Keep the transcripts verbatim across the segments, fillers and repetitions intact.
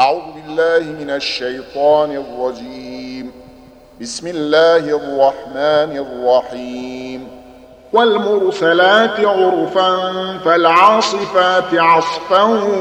أعوذ بالله من الشيطان الرجيم. بسم الله الرحمن الرحيم. والمرسلات عرفا فالعاصفات عصفا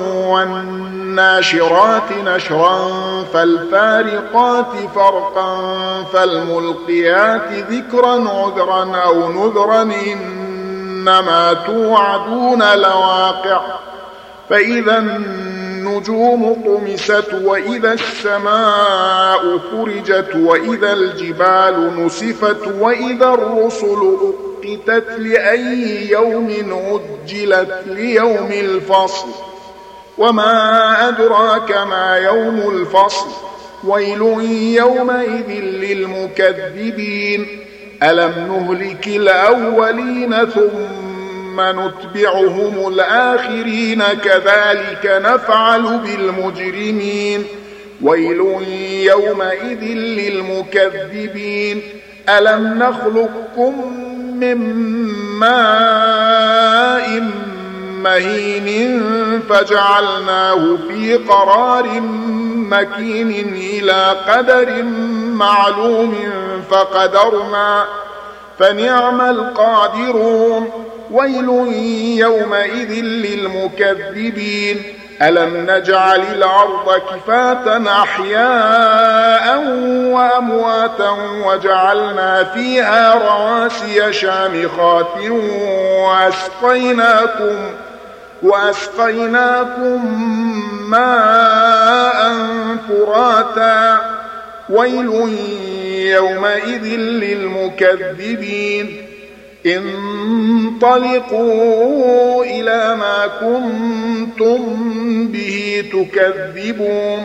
والناشرات نشرا فالفارقات فرقا فالملقيات ذكرا عذرا أو نذرا إنما توعدون لواقع. فإذا النجوم طمست وإذا السماء فرجت وإذا الجبال نسفت وإذا الرسل أقتت لأي يوم أجلت ليوم الفصل. وما أدراك ما يوم الفصل. ويل يومئذ للمكذبين. ألم نهلك الأولين ثم نتبعهم الآخرين كذلك نفعل بالمجرمين. ويل يومئذ للمكذبين. ألم نخلقكم من ماء مهين فجعلناه في قرار مكين إلى قدر معلوم فقدرنا فنعم القادرون. ويل يومئذ للمكذبين. ألم نجعل الأرض كفاة أحياء وأمواتا وجعلنا فيها رواسي شامخات وأسقيناكم, وأسقيناكم ماء فراتا. ويل يومئذ للمكذبين. انطلقوا إلى ما كنتم به تكذبون.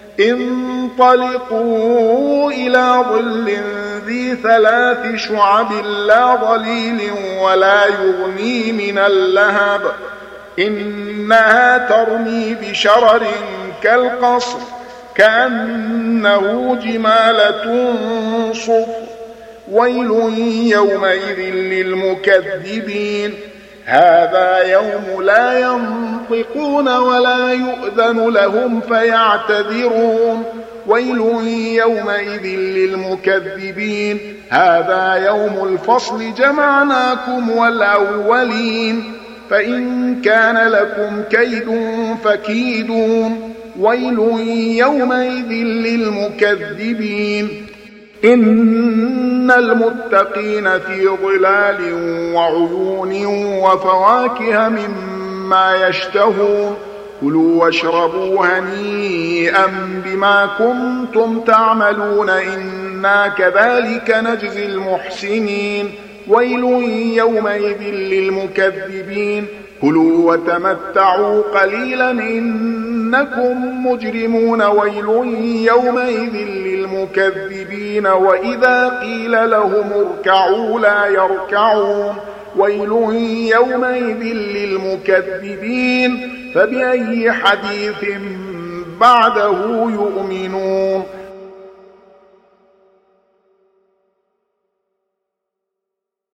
انطلقوا إلى ظل ذي ثلاث شعب لا ظليل ولا يغني من اللهب إنها ترمي بشرر كالقصر كأنه جمالة صفر. ويل يومئذ للمكذبين. هذا يوم لا ينطقون ولا يؤذن لهم فيعتذرون. ويل يومئذ للمكذبين. هذا يوم الفصل جمعناكم والأولين فإن كان لكم كيد فكيدون. ويل يومئذ للمكذبين. إن المتقين في ظلال وعيون وفواكه مما يشتهون. كلوا واشربوا هنيئا بما كنتم تعملون إنا كذلك نجزي المحسنين. ويل يومئذ للمكذبين. كلوا وتمتعوا قليلا إنكم مجرمون. ويل يومئذ للمكذبين. وإذا قيل لهم اركعوا لا يركعون. ويل يومئذ للمكذبين. فبأي حديث بعده يؤمنون.